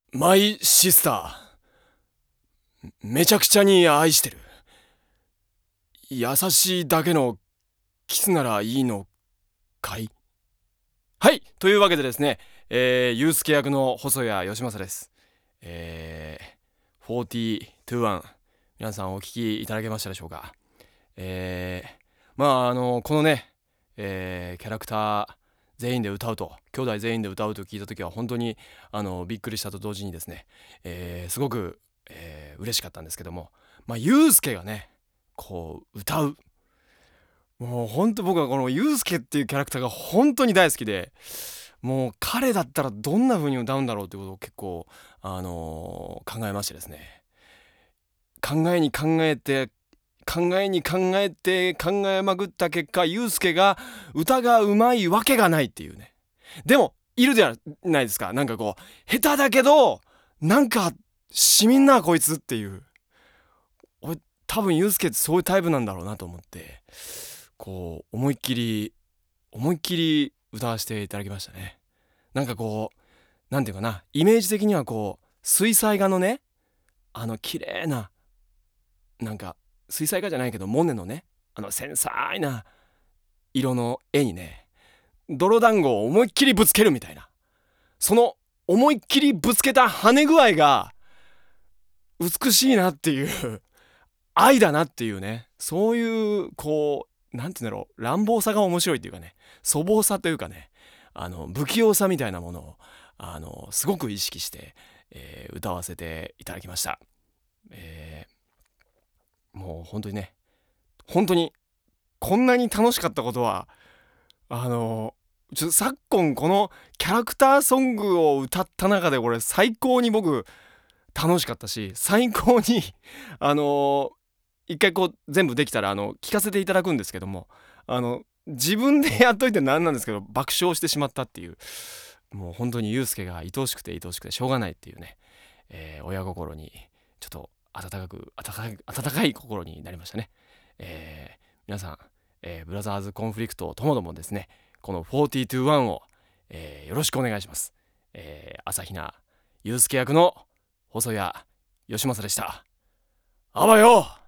マイシスター、めちゃくちゃに愛してる。優しいだけのキスならいいのかい？はい、というわけでですね、ユースケ役の細谷義正です。4021、皆さんお聞きいただけましたでしょうか。このね、キャラクター全員で歌うと、兄弟全員で歌うと聞いた時は本当にびっくりしたと同時にですね、すごく、嬉しかったんですけども、ユースケがねこう歌う、もう本当僕はこのユースケっていうキャラクターが本当に大好きで、もう彼だったらどんな風に歌うんだろうってことを結構考えましてですね、考えに考えて考えに考えて考えまくった結果、ユースケが歌がうまいわけがないっていうね。でもいるじゃないですか、なんかこう下手だけどなんかしみんなこいつっていう。俺多分ユースケってそういうタイプなんだろうなと思って、こう思いっきり歌わせていただきましたね。なんかこうなんていうかな、イメージ的にはこう水彩画のね、綺麗な、なんか水彩画じゃないけどモネのね、繊細な色の絵にね、泥団子を思いっきりぶつけるみたいな、その思いっきりぶつけた跳ね具合が美しいなっていう愛だなっていうね、そういうこうなんていうんだろう、乱暴さが面白いっていうかね、粗暴さというかね、不器用さみたいなものをすごく意識して、歌わせていただきました。もう本当にね、本当にこんなに楽しかったことは昨今このキャラクターソングを歌った中でこれ最高に僕楽しかったし、最高にあの一回こう全部できたら聞かせていただくんですけども、自分でやっといてなんなんですけど爆笑してしまったっていう、もう本当にユうスケが愛おしくて愛おしくてしょうがないっていうね、親心にちょっと温かい心になりましたね。皆さん、ブラザーズコンフリクトともどもですね、この421を、よろしくお願いします。朝比奈ユうスケ役の細谷義正でした。あばよ。